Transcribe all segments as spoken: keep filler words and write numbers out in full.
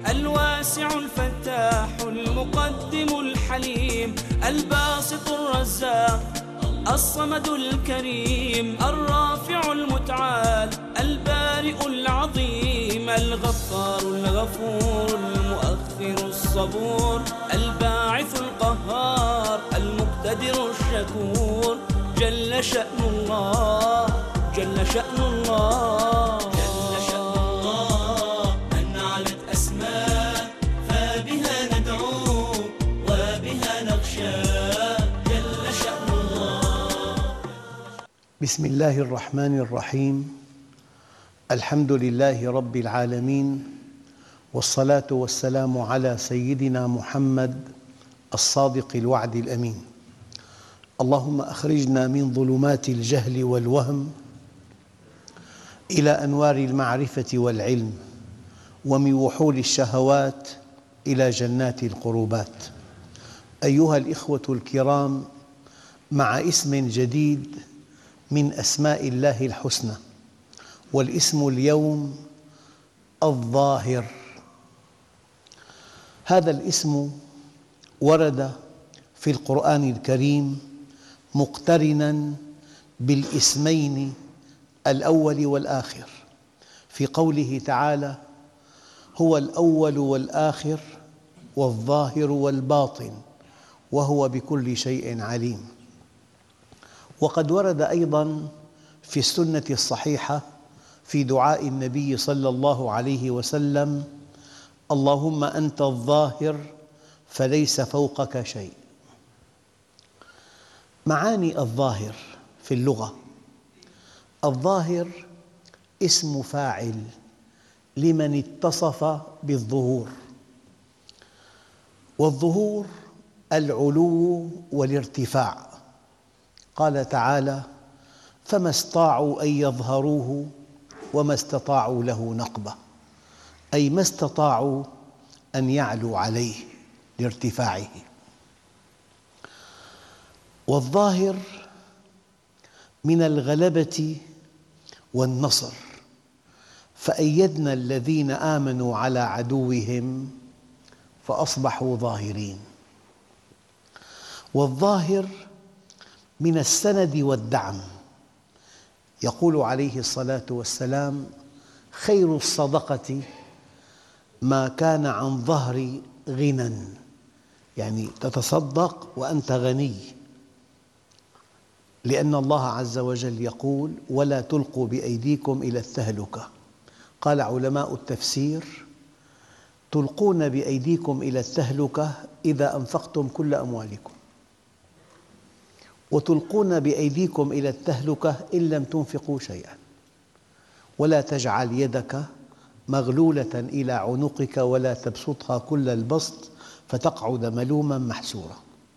الواسع الفتاح المقدم الحليم الباسط الرزاق الصمد الكريم الرافع المتعال البارئ العظيم الغفار الغفور المؤخر الصبور الباعث القهار المقتدر الشكور جل شأن الله جل شأن الله جل شأن الله من علت أسماء فبها ندعو وبها نخشى جل شأن الله. بسم الله الرحمن الرحيم. الحمد لله رب العالمين، والصلاة والسلام على سيدنا محمد الصادق الوعد الأمين. اللهم أخرجنا من ظلمات الجهل والوهم إلى أنوار المعرفة والعلم، ومن وحول الشهوات إلى جنات القربات. أيها الإخوة الكرام، مع اسم جديد من أسماء الله الحسنى، والاسم اليوم الظاهر. هذا الاسم ورد في القرآن الكريم مقترناً بالاسمين الأول والآخر، في قوله تعالى: هو الأول والآخر والظاهر والباطن وهو بكل شيء عليم. وقد ورد أيضاً في السنة الصحيحة في دعاء النبي صلى الله عليه وسلم: اللهم أنت الظاهر فليس فوقك شيء. معاني الظاهر في اللغة: الظاهر اسم فاعل لمن اتصف بالظهور، والظهور العلو والارتفاع. قال تعالى: فما استطاعوا أن يظهروه وما استطاعوا له نقبة، أي ما استطاعوا أن يعلوا عليه لارتفاعه. والظاهر من الغلبة والنصر، فأيدنا الذين آمنوا على عدوهم فأصبحوا ظاهرين. والظاهر من السند والدعم. يقول عليه الصلاة والسلام: خير الصدقة ما كان عن ظهر غنى، يعني تتصدق وأنت غني، لأن الله عز وجل يقول: ولا تلقوا بأيديكم إلى التهلكة. قال علماء التفسير: تلقون بأيديكم إلى التهلكة إذا أنفقتم كل أموالكم، وتلقون بأيديكم إلى التهلكة إن لم تنفقوا شيئاً. ولا تجعل يدك مغلولة إلى عنقك ولا تبسطها كل البسط فتقعد ملوماً محسورا.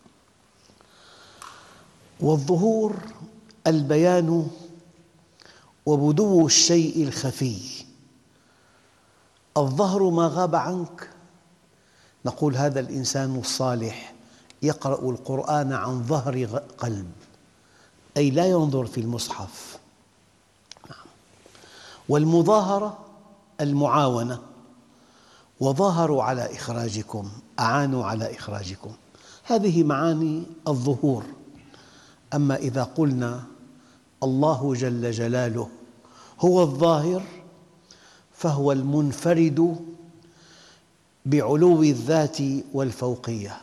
والظهور البيان وبدو الشيء الخفي. الظهر ما غاب عنك. نقول: هذا الإنسان الصالح يقرأ القرآن عن ظهر قلب، أي لا ينظر في المصحف. والمظاهرة المعاونة، وظاهروا على إخراجكم، أعانوا على إخراجكم. هذه معاني الظهور. أما إذا قلنا الله جل جلاله هو الظاهر، فهو المنفرد بعلو الذات والفوقية،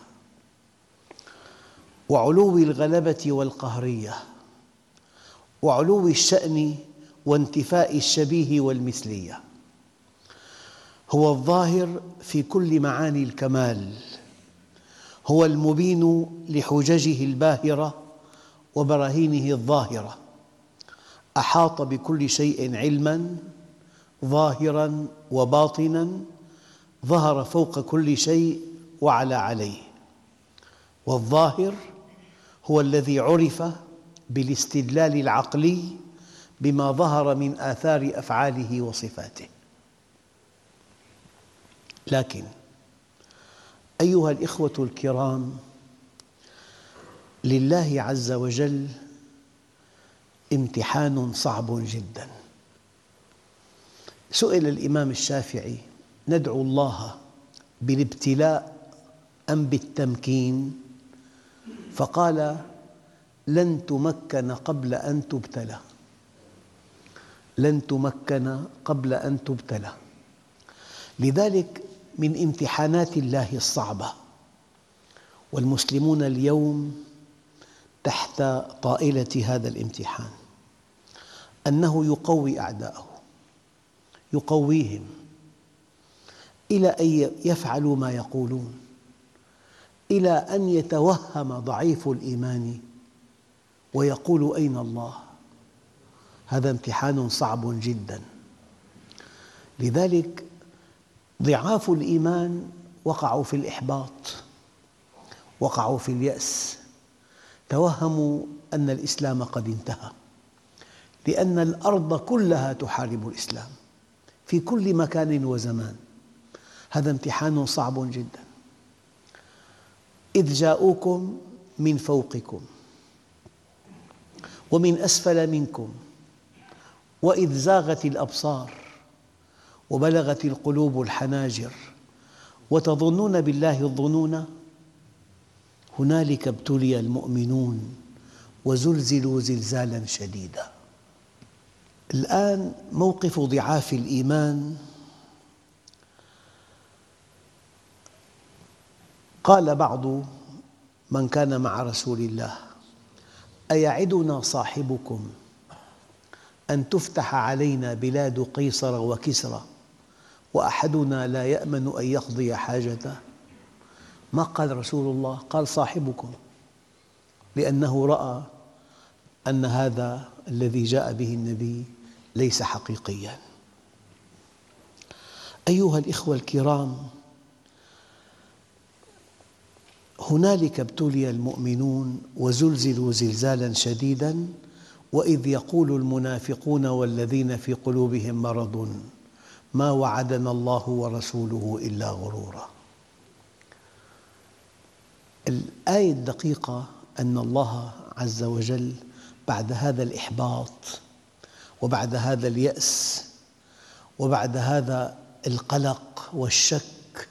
وعلو الغلبة والقهرية، وعلو الشأن وانتفاء الشبيه والمثلية. هو الظاهر في كل معاني الكمال، هو المبين لحججه الباهرة وبراهينه الظاهرة. أحاط بكل شيء علماً ظاهراً وباطناً، ظهر فوق كل شيء وعلى عليه. والظاهر هو الذي عرف بالاستدلال العقلي بما ظهر من آثار أفعاله وصفاته. لكن أيها الإخوة الكرام، لله عز وجل امتحان صعب جداً. سئل الإمام الشافعي: ندعو الله بالابتلاء أم بالتمكين؟ فقال: لن تمكن قبل أن تبتلى، لن تمكن قبل أن تبتلى. لذلك من امتحانات الله الصعبة، والمسلمون اليوم تحت طائلة هذا الامتحان، أنه يقوي أعداءه، يقويهم إلى أن يفعلوا ما يقولون، إلى أن يتوهم ضعيف الإيمان ويقول: أين الله؟ هذا امتحان صعب جدا. لذلك ضعاف الإيمان وقعوا في الإحباط، وقعوا في اليأس، توهموا أن الإسلام قد انتهى، لأن الأرض كلها تحارب الإسلام في كل مكان وزمان. هذا امتحان صعب جدا. إذ جاءوكم من فوقكم ومن أسفل منكم وإذ زاغت الأبصار وبلغت القلوب الحناجر وتظنون بالله الظنون هنالك ابتلي المؤمنون وزلزلوا زلزالا شديدا. الآن موقف ضعاف الإيمان. قال بعض من كان مع رسول الله: أيعدنا صاحبكم أن تفتح علينا بلاد قيصر وكسرى وأحدنا لا يأمن أن يقضي حاجته؟ ما قال رسول الله، قال صاحبكم، لأنه رأى أن هذا الذي جاء به النبي ليس حقيقياً. أيها الإخوة الكرام، هنالك ابتلي المؤمنون وزلزلوا زلزالا شديدا وإذ يقول المنافقون والذين في قلوبهم مرض ما وعدنا الله ورسوله إلا غرورا. الآية الدقيقة أن الله عز وجل بعد هذا الإحباط وبعد هذا اليأس وبعد هذا القلق والشك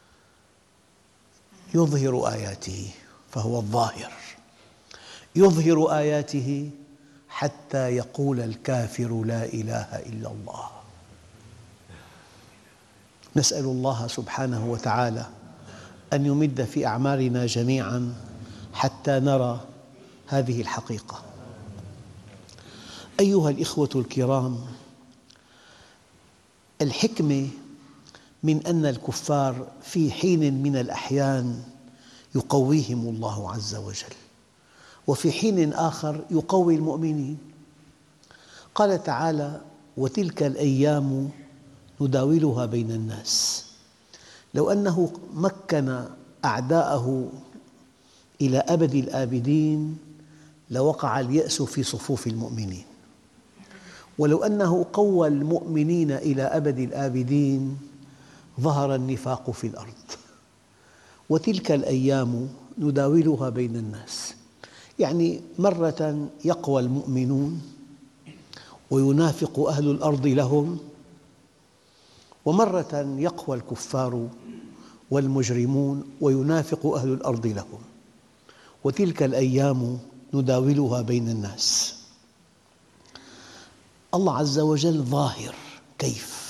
يظهر آياته، فهو الظاهر، يظهر آياته حتى يقول الكافر لا إله إلا الله. نسأل الله سبحانه وتعالى أن يمد في أعمارنا جميعاً حتى نرى هذه الحقيقة. أيها الإخوة الكرام، الحكمة من أن الكفار في حين من الأحيان يقويهم الله عز وجل، وفي حين آخر يقوي المؤمنين. قال تعالى: وتلك الأيام نداولها بين الناس. لو أنه مكن أعداءه إلى أبد الآبدين لوقع اليأس في صفوف المؤمنين، ولو أنه قوى المؤمنين إلى أبد الآبدين ظهر النفاق في الأرض. وتلك الأيام نداولها بين الناس، يعني مرة يقوى المؤمنون وينافق أهل الأرض لهم، ومرة يقوى الكفار والمجرمون وينافق أهل الأرض لهم. وتلك الأيام نداولها بين الناس. الله عز وجل ظاهر. كيف؟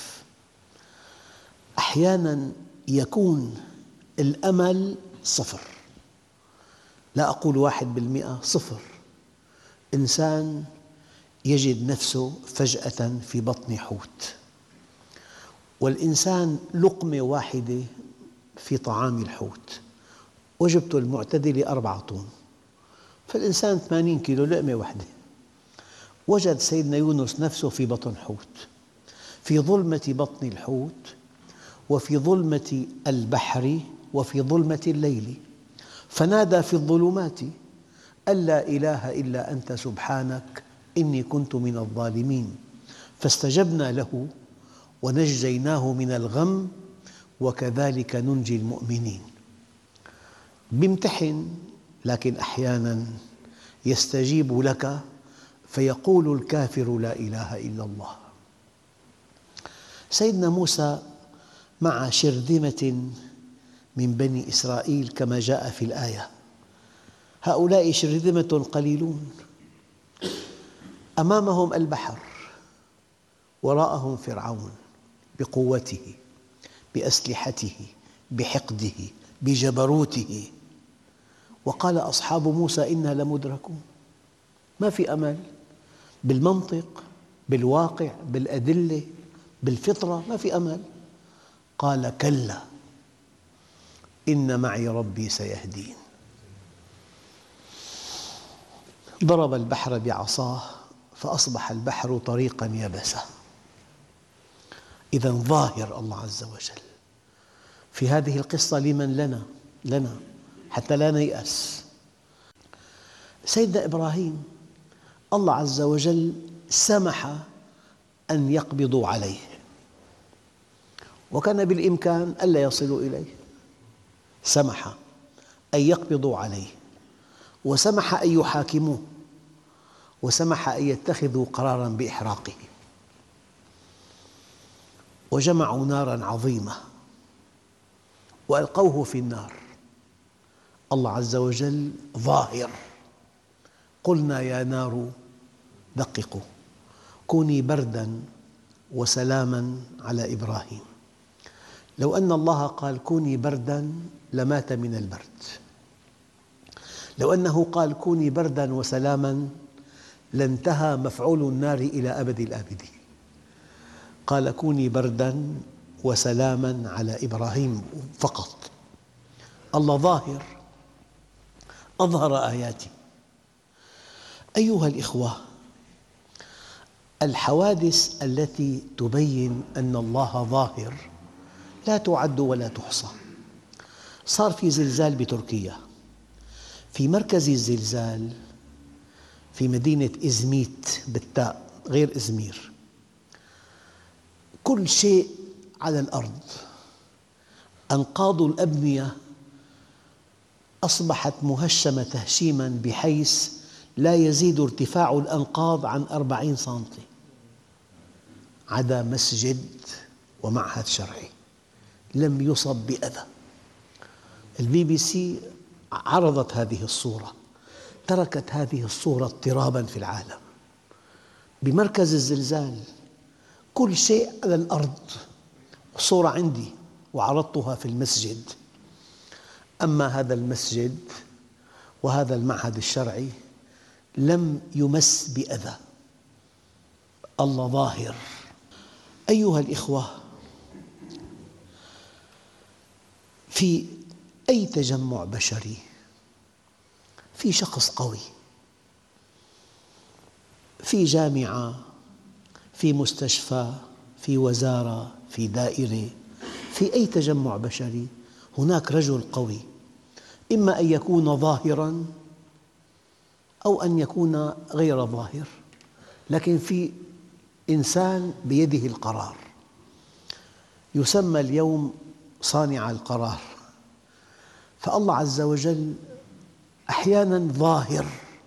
أحياناً يكون الأمل صفر، لا أقول واحد بالمئة، صفر. إنسان يجد نفسه فجأة في بطن حوت، والإنسان لقمة واحدة في طعام الحوت، وجبته المعتدلة أربعة طن، فالإنسان ثمانين كيلو، لقمة واحدة. وجد سيدنا يونس نفسه في بطن حوت، في ظلمة بطن الحوت وفي ظلمة البحر وفي ظلمة الليل، فنادى في الظلمات أن لا إله إلا أنت سبحانك إني كنت من الظالمين، فاستجبنا له ونجيناه من الغم وكذلك ننجي المؤمنين. بيمتحن، لكن أحياناً يستجيب لك فيقول الكافر لا إله إلا الله. سيدنا موسى مع شرذمة من بني إسرائيل كما جاء في الآية. هؤلاء شرذمة قليلون، أمامهم البحر، وراءهم فرعون بقوته، بأسلحته، بحقده، بجبروته. وقال أصحاب موسى إنا لمدركون. ما في أمل بالمنطق، بالواقع، بالأدلة، بالفطرة، ما في أمل. قال كلا إن معي ربي سيهدين. ضرب البحر بعصاه فأصبح البحر طريقا يبسا. إذن ظاهر الله عز وجل في هذه القصة لمن لنا لنا حتى لا نيأس. سيدنا إبراهيم الله عز وجل سمح أن يقبضوا عليه، وكان بالإمكان ألا يصلوا إليه. سمح أن يقبضوا عليه، وسمح أن يحاكموه، وسمح أن يتخذوا قراراً بإحراقه. وجمعوا ناراً عظيمة وألقوه في النار. الله عز وجل ظاهر. قلنا يا نار دققوا كوني برداً وسلاماً على إبراهيم. لو أن الله قال كوني برداً لمات من البرد. لو أنه قال كوني برداً وسلاماً لانتهى مفعول النار إلى أبد الآبدين. قال كوني برداً وسلاماً على إبراهيم فقط. الله ظاهر، أظهر آياته. أيها الإخوة، الحوادث التي تبين أن الله ظاهر لا تعد ولا تحصى. صار في زلزال بتركيا، في مركز الزلزال في مدينة إزميت بالتاء غير إزمير. كل شيء على الأرض، أنقاض الأبنية أصبحت مهشمة تهشيماً بحيث لا يزيد ارتفاع الأنقاض عن أربعين سنتي، عدا مسجد ومعهد شرعي لم يصب بأذى. البي بي سي عرضت هذه الصورة، تركت هذه الصورة اضطراباً في العالم. بمركز الزلزال كل شيء على الأرض، صورة عندي وعرضتها في المسجد. أما هذا المسجد وهذا المعهد الشرعي لم يمس بأذى. الله ظاهر. أيها الإخوة، في أي تجمع بشري في شخص قوي، في جامعة، في مستشفى، في وزارة، في دائرة، في أي تجمع بشري هناك رجل قوي، إما أن يكون ظاهراً أو أن يكون غير ظاهر، لكن في إنسان بيده القرار. يسمى اليوم صانع القرار. فالله عز وجل أحياناً ظاهر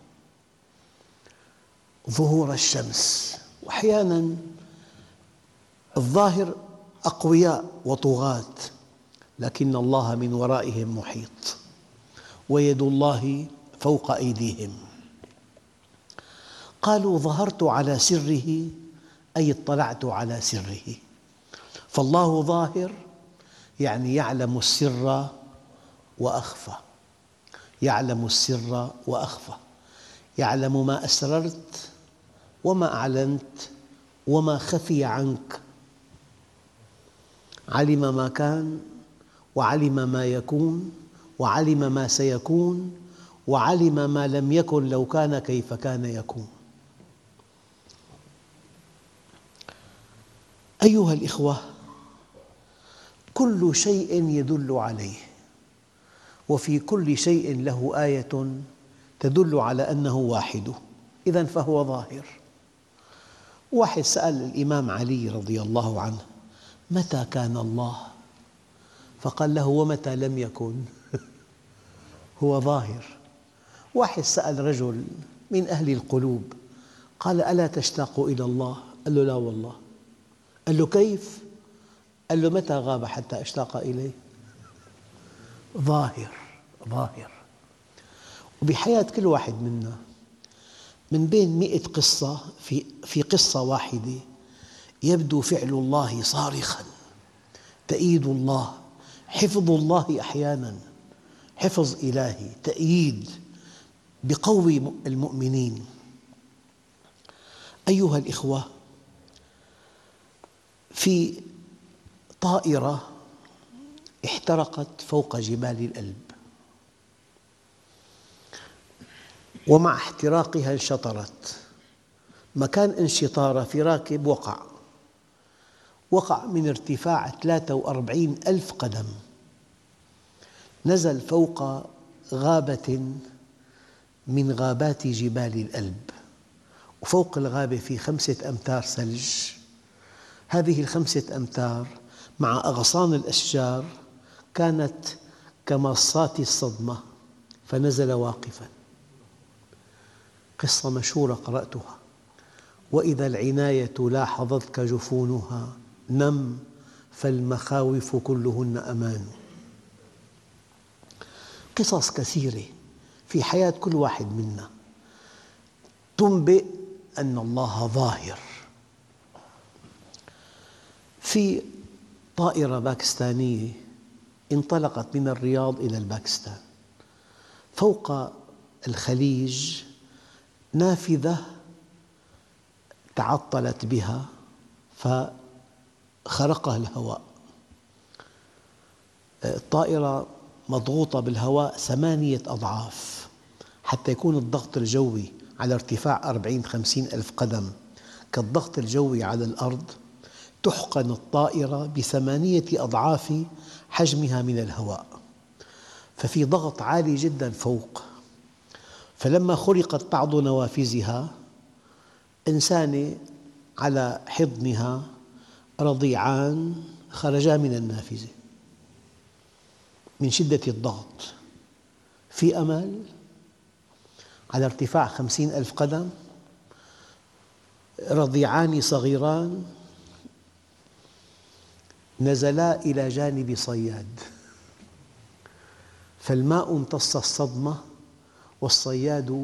ظهور الشمس، وأحياناً الظاهر أقوياء وطغاة، لكن الله من ورائهم محيط، ويد الله فوق أيديهم. قالوا ظهرت على سره أي اطلعت على سره. فالله ظاهر يعني يعلم السر وأخفى، يعلم السر وأخفى، يعلم ما أسررت وما أعلنت وما خفي عنك. علم ما كان وعلم ما يكون وعلم ما سيكون وعلم ما لم يكن لو كان كيف كان يكون. أيها الإخوة، كل شيء يدل عليه، وفي كل شيء له آية تدل على أنه واحد، إذن فهو ظاهر. واحد سأل الإمام علي رضي الله عنه متى كان الله؟ فقال له ومتى لم يكن؟ هو ظاهر. واحد سأل رجل من أهل القلوب قال ألا تشتاق إلى الله؟ قال له لا والله. قال له كيف؟ قال له متى غاب حتى أشتاق إليه؟ ظاهر ظاهر. وبحياة كل واحد منا من بين مئة قصة في, في قصة واحدة يبدو فعل الله صارخاً، تأييد الله، حفظ الله أحياناً، حفظ إلهي، تأييد بقوي المؤمنين. أيها الإخوة، في طائرة احترقت فوق جبال الألب، ومع احتراقها انشطرت. مكان انشطارها في راكب وقع وقع من ارتفاع ثلاثة وأربعين ألف قدم، نزل فوق غابة من غابات جبال الألب، وفوق الغابة في خمسة أمتار ثلج. هذه الخمسة أمتار مع أغصان الأشجار كانت كمصات الصدمة، فنزل واقفاً. قصة مشهورة قرأتها: وإذا العناية لاحظتك جفونها نم فالمخاوف كلهن أمان. قصص كثيرة في حياة كل واحد منا تنبئ أن الله ظاهر. في طائرة باكستانية انطلقت من الرياض إلى الباكستان، فوق الخليج نافذة تعطلت بها فخرقها الهواء. الطائرة مضغوطة بالهواء ثمانية أضعاف حتى يكون الضغط الجوي على ارتفاع أربعين خمسين ألف قدم كالضغط الجوي على الأرض. تحقن الطائرة بثمانية أضعاف حجمها من الهواء، ففي ضغط عالي جداً فوق. فلما خرقت بعض نوافذها، إنسان على حضنها رضيعان خرجا من النافذة من شدة الضغط. في أمل؟ على ارتفاع خمسين ألف قدم رضيعان صغيران نزلا إلى جانب صياد، فالماء امتص الصدمة، والصياد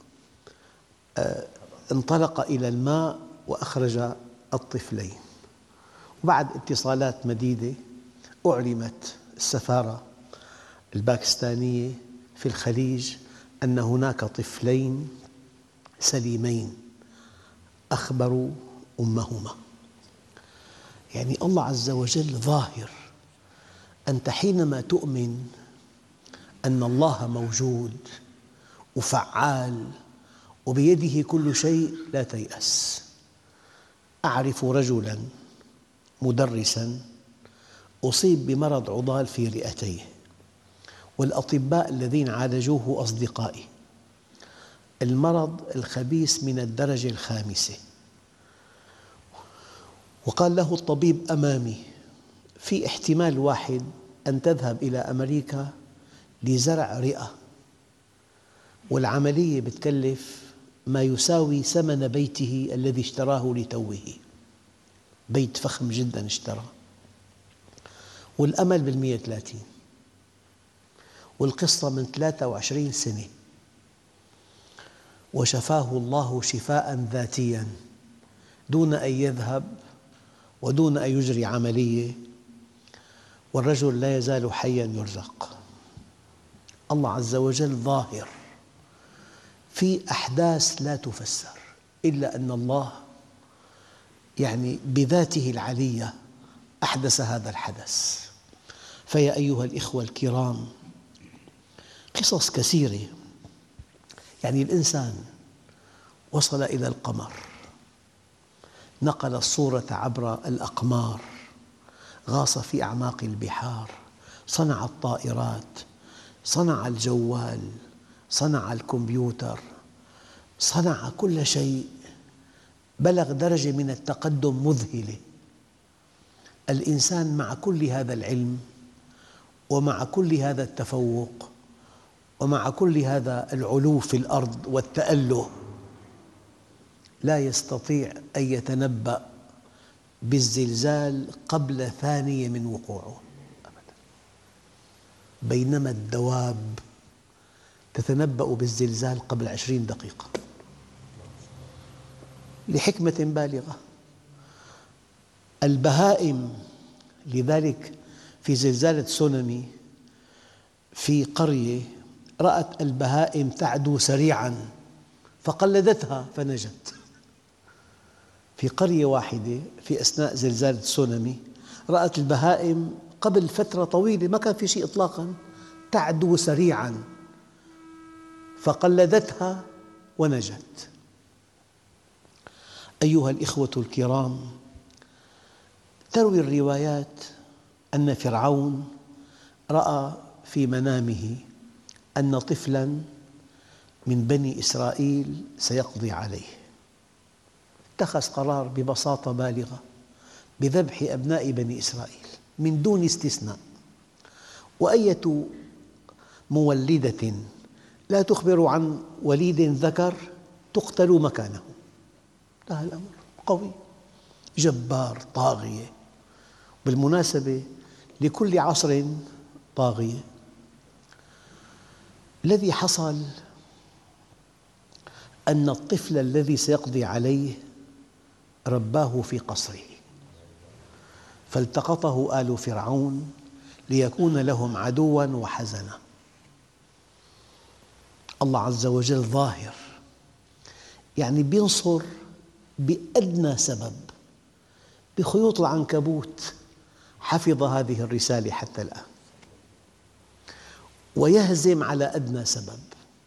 انطلق إلى الماء وأخرج الطفلين. وبعد اتصالات مديدة أعلمت السفارة الباكستانية في الخليج أن هناك طفلين سليمين أخبروا أمهما. يعني الله عز وجل ظاهر. أنت حينما تؤمن أن الله موجود وفعال وبيده كل شيء لا تيأس. أعرف رجلاً مدرساً أصيب بمرض عضال في رئتيه، والأطباء الذين عالجوه أصدقائي. المرض الخبيث من الدرجة الخامسة، وقال له الطبيب أمامي في احتمال واحد أن تذهب إلى أمريكا لزرع رئة، والعملية بتكلف ما يساوي ثمن بيته الذي اشتراه لتوه. بيت فخم جداً اشترى، والأمل بالمئة وثلاثين، والقصة من ثلاثة وعشرين سنة، وشفاه الله شفاءً ذاتياً دون أن يذهب ودون أن يجري عملية، والرجل لا يزال حياً يرزق. الله عز وجل ظاهر في أحداث لا تفسر، إلا أن الله يعني بذاته العلية أحدث هذا الحدث. فيا أيها الإخوة الكرام، قصص كثيرة. يعني الإنسان وصل إلى القمر، نقل الصورة عبر الأقمار، غاص في أعماق البحار، صنع الطائرات، صنع الجوال، صنع الكمبيوتر، صنع كل شيء، بلغ درجة من التقدم مذهلة. الإنسان مع كل هذا العلم ومع كل هذا التفوق ومع كل هذا العلو في الأرض والتأله لا يستطيع أن يتنبأ بالزلزال قبل ثانية من وقوعه أبداً. بينما الدواب تتنبأ بالزلزال قبل عشرين دقيقة لحكمة بالغة. البهائم، لذلك في زلزال تسونامي في قرية رأت البهائم تعدو سريعاً فقلدتها فنجت. في قرية واحدة في أثناء زلزال تسونامي رأت البهائم قبل فترة طويلة ما كان في شيء إطلاقاً تعدو سريعاً فقلدتها ونجت. أيها الإخوة الكرام، تروي الروايات أن فرعون رأى في منامه أن طفلاً من بني إسرائيل سيقضي عليه، اتخذ قرار ببساطة بالغة بذبح أبناء بني إسرائيل من دون استثناء، وأية مولدة لا تخبر عن وليد ذكر تقتل مكانه. انتهى الأمر. قوي جبار طاغية. بالمناسبة لكل عصر طاغية. الذي حصل أن الطفل الذي سيقضي عليه رباه في قصره، فالتقطه آل فرعون ليكون لهم عدواً وحزناً. الله عز وجل ظاهر، يعني بينصر بأدنى سبب. بخيوط العنكبوت حفظ هذه الرسالة حتى الآن، ويهزم على أدنى سبب.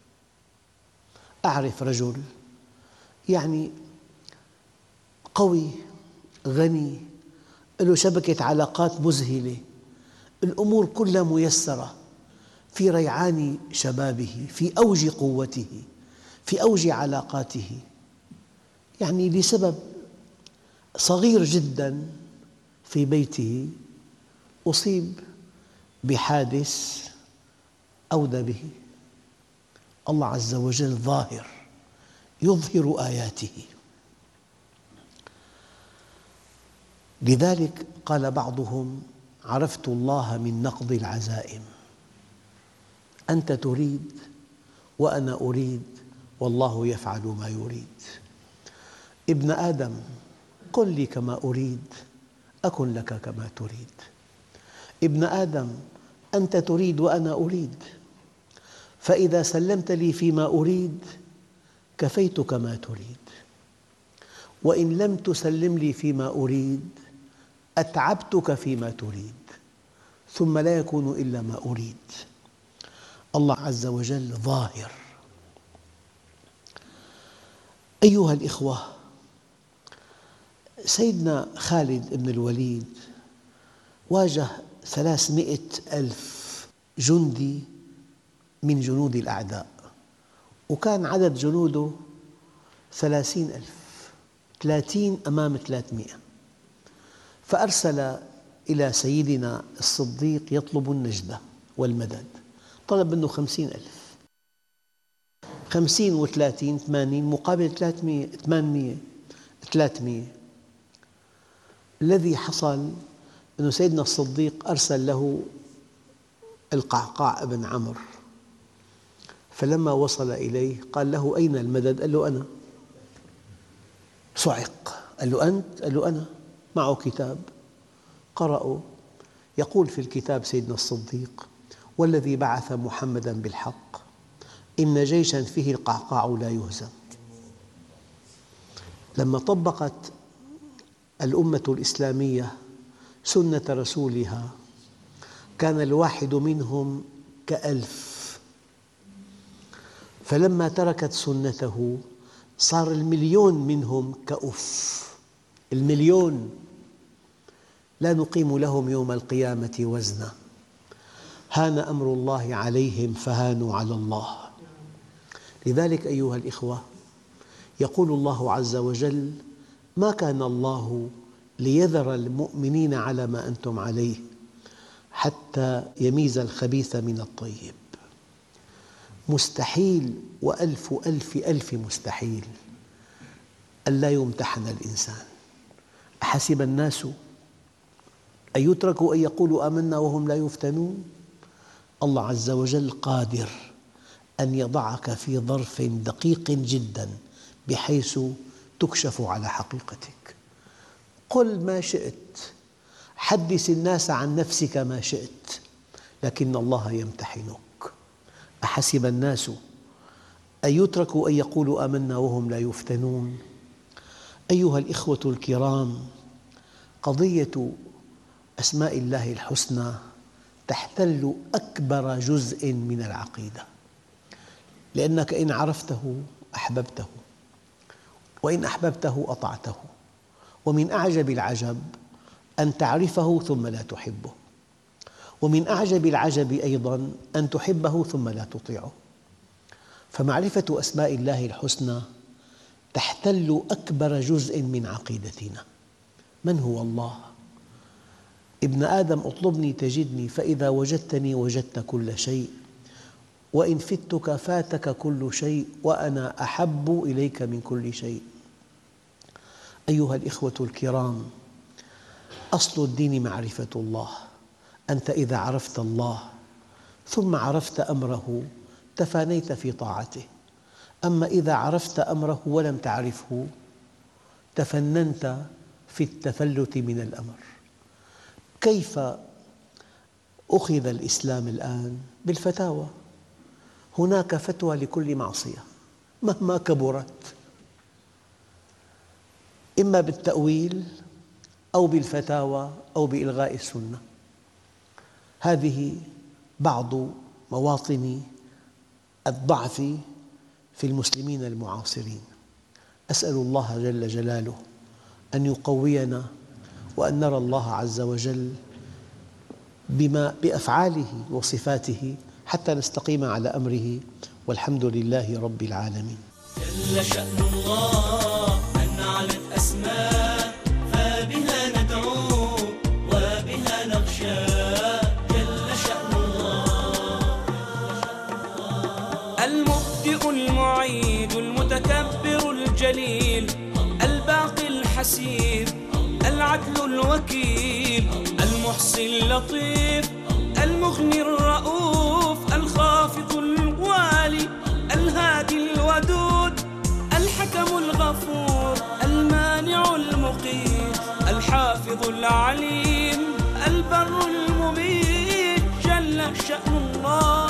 أعرف رجل يعني قوي غني له شبكة علاقات مذهلة، الأمور كلها ميسرة، في ريعان شبابه، في أوج قوته، في أوج علاقاته، يعني لسبب صغير جداً في بيته أصيب بحادث أودى به. الله عز وجل ظاهر يظهر آياته. لذلك قال بعضهم: عرفت الله من نقض العزائم. أنت تريد وأنا أريد والله يفعل ما يريد. ابن آدم، قل لي كما أريد أكن لك كما تريد. ابن آدم، أنت تريد وأنا أريد، فإذا سلمت لي فيما أريد كفيتك ما تريد، وإن لم تسلم لي فيما أريد أتعبتك فيما تريد، ثم لا يكون إلا ما أريد. الله عز وجل ظاهر. أيها الإخوة، سيدنا خالد بن الوليد واجه ثلاثمئة ألف جندي من جنود الأعداء، وكان عدد جنوده ثلاثين ألف، ثلاثين أمام ثلاثمئة. فأرسل إلى سيدنا الصديق يطلب النجدة والمدد، طلب منه خمسين ألف. خمسين وثلاثين ثمانين مقابل ثلاثمئة، ثمانمئة، ثلاثمئة. الذي حصل أن سيدنا الصديق أرسل له القعقاع بن عمرو، فلما وصل إليه قال له: أين المدد؟ قال له: أنا. صعق، قال له: أنت؟ قال له: أنا. معه كتاب قرأوا، يقول في الكتاب سيدنا الصديق: والذي بعث محمداً بالحق إن جيشاً فيه القعقاع لا يهزم. لما طبقت الأمة الإسلامية سنة رسولها كان الواحد منهم كألف، فلما تركت سنته صار المليون منهم كأف. المليون لا نقيم لهم يوم القيامة وزنا، هان أمر الله عليهم فهانوا على الله. لذلك أيها الإخوة، يقول الله عز وجل: ما كان الله ليذر المؤمنين على ما أنتم عليه حتى يميز الخبيث من الطيب. مستحيل وألف ألف ألف مستحيل ألا يمتحن الإنسان. أحسب الناس أن يتركوا أن يقولوا آمنا وهم لا يفتنون؟ الله عز وجل قادر أن يضعك في ظرف دقيق جدا بحيث تكشف على حقيقتك. قل ما شئت، حدث الناس عن نفسك ما شئت، لكن الله يمتحنك. أحسب الناس أن يتركوا أن يقولوا آمنا وهم لا يفتنون. أيها الإخوة الكرام، قضية أسماء الله الحسنى تحتل أكبر جزء من العقيدة، لأنك إن عرفته أحببته، وإن أحببته أطعته، ومن أعجب العجب أن تعرفه ثم لا تحبه، ومن أعجب العجب أيضاً أن تحبه ثم لا تطيعه. فمعرفة أسماء الله الحسنى تحتل أكبر جزء من عقيدتنا. من هو الله؟ ابن آدم اطلبني تجدني، فإذا وجدتني وجدت كل شيء، وإن فتك فاتك كل شيء، وأنا أحب إليك من كل شيء. أيها الإخوة الكرام، أصل الدين معرفة الله. أنت إذا عرفت الله ثم عرفت أمره تفانيت في طاعته، أما إذا عرفت أمره ولم تعرفه تفننت في التفلت من الأمر. كيف أخذ الإسلام الآن؟ بالفتاوى. هناك فتوى لكل معصية مهما كبرت، إما بالتأويل أو بالفتاوى أو بإلغاء السنة. هذه بعض مواطن الضعف في المسلمين المعاصرين. أسأل الله جل جلاله أن يقوينا وأن نرى الله عز وجل بما بأفعاله وصفاته حتى نستقيم على أمره، والحمد لله رب العالمين. جل شأن الله أن علت أسماء، فبها ندعو وبها نخشى. جل شأن الله المبدئ المعيد المتكبر الجليل الباقي الحسيب العدل الوكيل المحصي اللطيف المغني الرؤوف الخافض الوالي الهادي الودود الحكم الغفور المانع المقيت الحافظ العليم البر المميت. جل شأن الله